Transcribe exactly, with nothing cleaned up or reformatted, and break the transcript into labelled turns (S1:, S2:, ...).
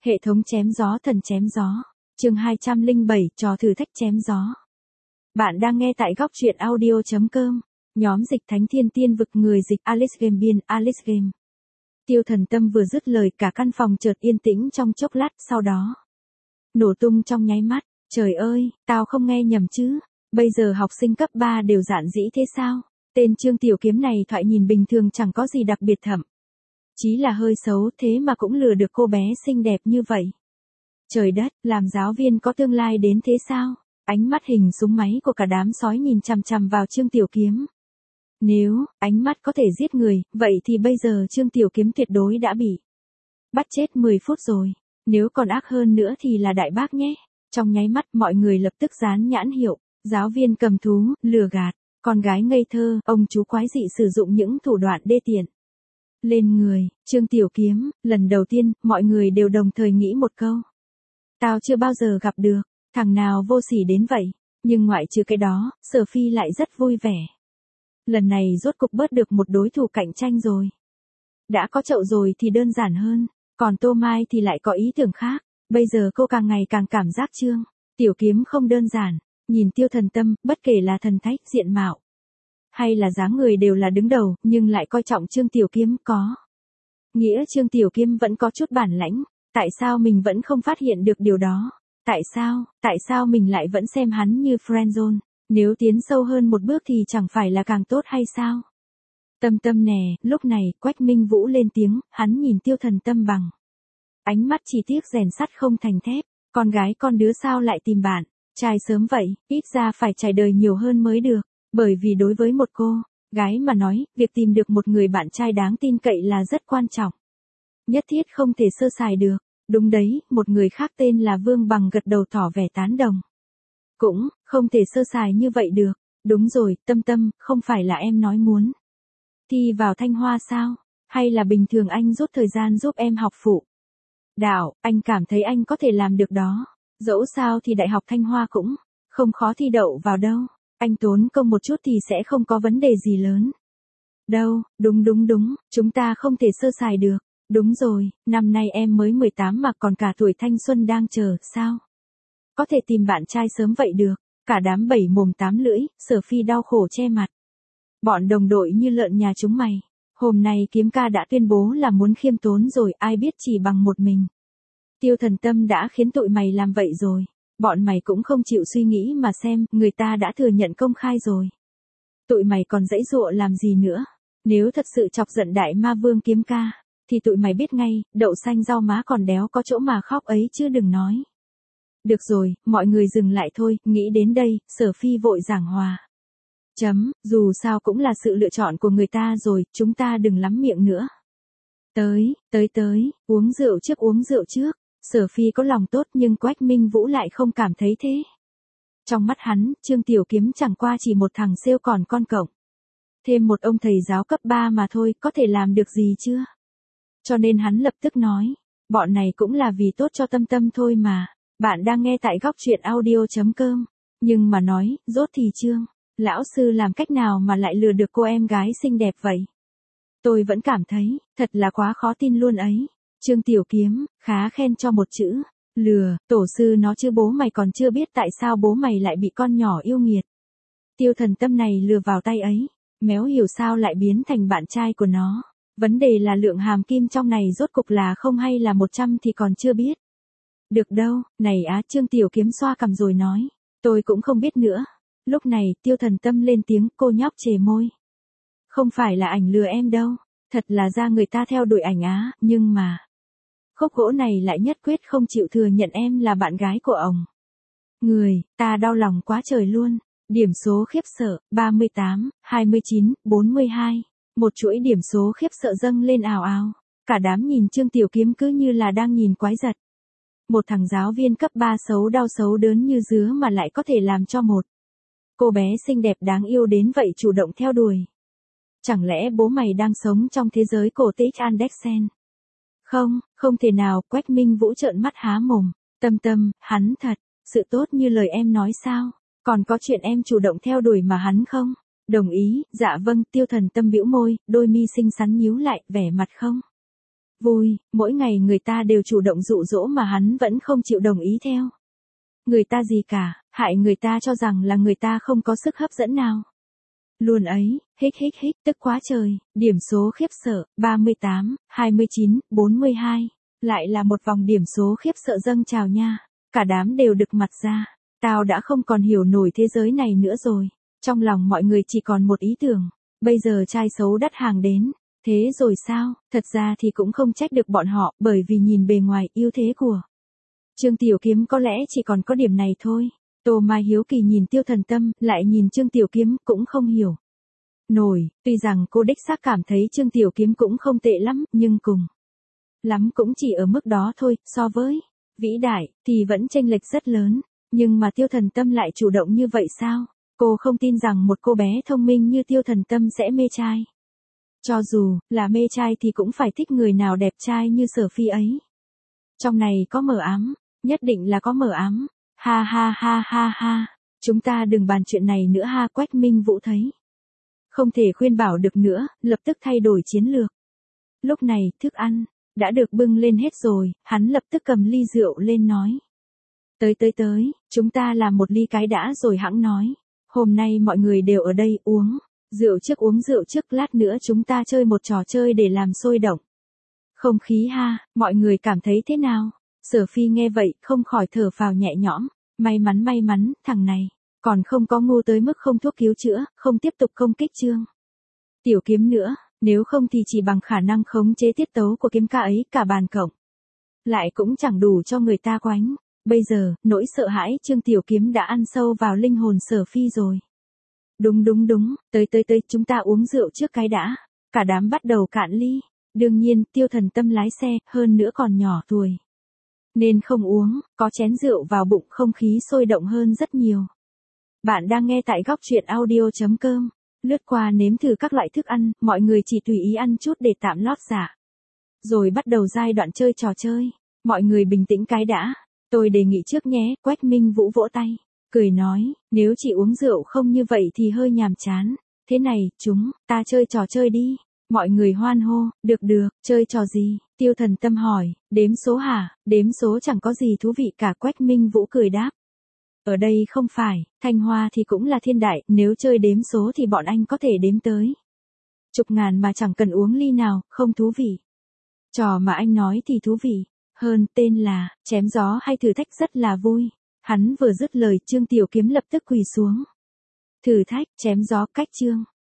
S1: Hệ thống chém gió thần chém gió. Chương hai trăm lẻ bảy, trò thử thách chém gió. Bạn đang nghe tại góc truyện audio chấm com. Nhóm dịch thánh thiên tiên vực, người dịch Alice Game, biên Alice Game. Tiêu Thần Tâm vừa dứt lời, cả căn phòng chợt yên tĩnh trong chốc lát, sau đó nổ tung trong nháy mắt. Trời ơi, tao không nghe nhầm chứ? Bây giờ học sinh cấp ba đều dạn dĩ thế sao? Tên Trương Tiểu Kiếm này thoại nhìn bình thường chẳng có gì đặc biệt, thậm chí là hơi xấu, thế mà cũng lừa được cô bé xinh đẹp như vậy. Trời đất, làm giáo viên có tương lai đến thế sao? Ánh mắt hình súng máy của cả đám sói nhìn chằm chằm vào Trương Tiểu Kiếm. Nếu ánh mắt có thể giết người, vậy thì bây giờ Trương Tiểu Kiếm tuyệt đối đã bị bắt chết mười phút rồi. Nếu còn ác hơn nữa thì là đại bác nhé. Trong nháy mắt mọi người lập tức dán nhãn hiệu. Giáo viên cầm thú, lừa gạt, con gái ngây thơ, ông chú quái dị sử dụng những thủ đoạn đê tiện lên người Trương Tiểu Kiếm. Lần đầu tiên, mọi người đều đồng thời nghĩ một câu. Tao chưa bao giờ gặp được thằng nào vô sỉ đến vậy. Nhưng ngoại trừ cái đó, Sở Phi lại rất vui vẻ. Lần này rốt cục bớt được một đối thủ cạnh tranh rồi. Đã có chậu rồi thì đơn giản hơn. Còn Tô Mai thì lại có ý tưởng khác. Bây giờ cô càng ngày càng cảm giác Trương Tiểu Kiếm không đơn giản. Nhìn Tiêu Thần Tâm, bất kể là thần thách, diện mạo hay là dáng người đều là đứng đầu, nhưng lại coi trọng Trương Tiểu Kiếm, có nghĩa Trương Tiểu Kiếm vẫn có chút bản lãnh. Tại sao mình vẫn không phát hiện được điều đó? Tại sao, tại sao mình lại vẫn xem hắn như friendzone? Nếu tiến sâu hơn một bước thì chẳng phải là càng tốt hay sao? Tâm Tâm nè, lúc này, Quách Minh Vũ lên tiếng, hắn nhìn Tiêu Thần Tâm bằng ánh mắt chỉ tiếc rèn sắt không thành thép. Con gái con đứa sao lại tìm bạn trai sớm vậy, ít ra phải trải đời nhiều hơn mới được. Bởi vì đối với một cô gái mà nói, việc tìm được một người bạn trai đáng tin cậy là rất quan trọng. Nhất thiết không thể sơ sài được. Đúng đấy, một người khác tên là Vương Bằng gật đầu tỏ vẻ tán đồng. Cũng không thể sơ sài như vậy được. Đúng rồi, Tâm Tâm, không phải là em nói muốn thi vào Thanh Hoa sao? Hay là bình thường anh rút thời gian giúp em học phụ đạo, anh cảm thấy anh có thể làm được đó. Dẫu sao thì Đại học Thanh Hoa cũng không khó thi đậu vào đâu. Anh tốn công một chút thì sẽ không có vấn đề gì lớn đâu. Đúng đúng đúng, chúng ta không thể sơ sài được. Đúng rồi, năm nay em mới mười tám mà còn cả tuổi thanh xuân đang chờ, sao có thể tìm bạn trai sớm vậy được? Cả đám bảy mồm tám lưỡi, Sở Phi đau khổ che mặt. Bọn đồng đội như lợn nhà chúng mày. Hôm nay Kiếm ca đã tuyên bố là muốn khiêm tốn rồi, ai biết chỉ bằng một mình Tiêu Thần Tâm đã khiến tụi mày làm vậy rồi. Bọn mày cũng không chịu suy nghĩ mà xem, người ta đã thừa nhận công khai rồi. Tụi mày còn giãy giụa làm gì nữa? Nếu thật sự chọc giận Đại Ma Vương Kiếm ca, thì tụi mày biết ngay, đậu xanh rau má còn đéo có chỗ mà khóc ấy chứ đừng nói. Được rồi, mọi người dừng lại thôi. Nghĩ đến đây, Sở Phi vội giảng hòa. Chấm, dù sao cũng là sự lựa chọn của người ta rồi, chúng ta đừng lắm miệng nữa. Tới, tới tới, uống rượu trước uống rượu trước. Sở Phi có lòng tốt nhưng Quách Minh Vũ lại không cảm thấy thế. Trong mắt hắn, Trương Tiểu Kiếm chẳng qua chỉ một thằng sale còn con cộng. Thêm một ông thầy giáo cấp ba mà thôi, có thể làm được gì chưa? Cho nên hắn lập tức nói, bọn này cũng là vì tốt cho Tâm Tâm thôi mà. Bạn đang nghe tại góc truyện audio chấm com. Nhưng mà nói, rốt thì Trương lão sư làm cách nào mà lại lừa được cô em gái xinh đẹp vậy? Tôi vẫn cảm thấy, thật là quá khó tin luôn ấy. Trương Tiểu Kiếm, khá khen cho một chữ, lừa. Tổ sư nó chứ bố mày còn chưa biết tại sao bố mày lại bị con nhỏ yêu nghiệt Tiêu Thần Tâm này lừa vào tay ấy. Méo hiểu sao lại biến thành bạn trai của nó. Vấn đề là lượng hàm kim trong này rốt cục là không hay là một trăm thì còn chưa biết được đâu. Này á, Trương Tiểu Kiếm xoa cằm rồi nói, tôi cũng không biết nữa. Lúc này, Tiêu Thần Tâm lên tiếng, cô nhóc chề môi. Không phải là ảnh lừa em đâu. Thật là ra người ta theo đuổi ảnh á, nhưng mà khúc gỗ này lại nhất quyết không chịu thừa nhận em là bạn gái của ông. Người, ta đau lòng quá trời luôn. Điểm số khiếp sợ, ba mươi tám, hai mươi chín, bốn mươi hai. Một chuỗi điểm số khiếp sợ dâng lên ào ào. Cả đám nhìn Trương Tiểu Kiếm cứ như là đang nhìn quái vật. Một thằng giáo viên cấp ba xấu đau xấu đớn như dứa mà lại có thể làm cho một cô bé xinh đẹp đáng yêu đến vậy chủ động theo đuổi. Chẳng lẽ bố mày đang sống trong thế giới cổ tích Andersen? Không, không thể nào. Quách Minh Vũ trợn mắt há mồm. Tâm Tâm, hắn thật sự tốt như lời em nói sao? Còn có chuyện em chủ động theo đuổi mà hắn không đồng ý? Dạ vâng. Tiêu Thần Tâm bĩu môi, đôi mi xinh xắn nhíu lại, vẻ mặt không Vui, mỗi ngày người ta đều chủ động dụ dỗ mà hắn vẫn không chịu đồng ý theo. Người ta gì cả, hại người ta cho rằng là người ta không có sức hấp dẫn nào. Luôn ấy, hích hích hích, tức quá trời, điểm số khiếp sợ, ba mươi tám, hai mươi chín, bốn mươi hai. Lại là một vòng điểm số khiếp sợ dâng trào nha. Cả đám đều đực mặt ra. Tao đã không còn hiểu nổi thế giới này nữa rồi. Trong lòng mọi người chỉ còn một ý tưởng. Bây giờ trai xấu đắt hàng đến. Thế rồi sao? Thật ra thì cũng không trách được bọn họ, bởi vì nhìn bề ngoài ưu thế của Trương Tiểu Kiếm có lẽ chỉ còn có điểm này thôi. Tô Mai hiếu kỳ nhìn Tiêu Thần Tâm, lại nhìn Trương Tiểu Kiếm, cũng không hiểu nổi. Tuy rằng cô đích xác cảm thấy Trương Tiểu Kiếm cũng không tệ lắm, nhưng cùng lắm cũng chỉ ở mức đó thôi, so với vĩ đại, thì vẫn chênh lệch rất lớn. Nhưng mà Tiêu Thần Tâm lại chủ động như vậy sao? Cô không tin rằng một cô bé thông minh như Tiêu Thần Tâm sẽ mê trai. Cho dù là mê trai thì cũng phải thích người nào đẹp trai như Sở Phi ấy. Trong này có mờ ám, nhất định là có mờ ám. Ha ha ha ha ha, chúng ta đừng bàn chuyện này nữa ha. Quách Minh Vũ thấy không thể khuyên bảo được nữa, lập tức thay đổi chiến lược. Lúc này, thức ăn đã được bưng lên hết rồi, hắn lập tức cầm ly rượu lên nói. Tới tới tới, chúng ta làm một ly cái đã rồi hẵng nói. Hôm nay mọi người đều ở đây uống rượu trước uống rượu trước, lát nữa chúng ta chơi một trò chơi để làm sôi động không khí ha. Mọi người cảm thấy thế nào? Sở Phi nghe vậy, không khỏi thở phào nhẹ nhõm. May mắn may mắn, thằng này còn không có ngu tới mức không thuốc cứu chữa, không tiếp tục công kích Trương Tiểu Kiếm nữa. Nếu không thì chỉ bằng khả năng khống chế tiết tấu của kiếm ca ấy, cả bàn cộng lại cũng chẳng đủ cho người ta quánh. Bây giờ, nỗi sợ hãi Trương Tiểu Kiếm đã ăn sâu vào linh hồn Sở Phi rồi. Đúng đúng đúng, tới tới tới, chúng ta uống rượu trước cái đã. Cả đám bắt đầu cạn ly. Đương nhiên, Tiêu Thần Tâm lái xe, hơn nữa còn nhỏ tuổi, nên không uống, có chén rượu vào bụng, không khí sôi động hơn rất nhiều. Bạn đang nghe tại góc truyện audio.com. Lướt qua nếm thử các loại thức ăn, mọi người chỉ tùy ý ăn chút để tạm lót dạ. Rồi bắt đầu giai đoạn chơi trò chơi. Mọi người bình tĩnh cái đã. Tôi đề nghị trước nhé. Quách Minh Vũ vỗ tay, cười nói, nếu chỉ uống rượu không như vậy thì hơi nhàm chán. Thế này, chúng ta chơi trò chơi đi. Mọi người hoan hô, được được, chơi trò gì? Tiêu Thần Tâm hỏi, đếm số hả? Đếm số chẳng có gì thú vị cả. Quách Minh Vũ cười đáp. Ở đây không phải, Thanh Hoa thì cũng là thiên đại, nếu chơi đếm số thì bọn anh có thể đếm tới chục ngàn mà chẳng cần uống ly nào, không thú vị. Trò mà anh nói thì thú vị hơn, tên là chém gió hay thử thách, rất là vui. Hắn vừa dứt lời, Trương Tiểu Kiếm lập tức quỳ xuống. Thử thách, chém gió, cách Trương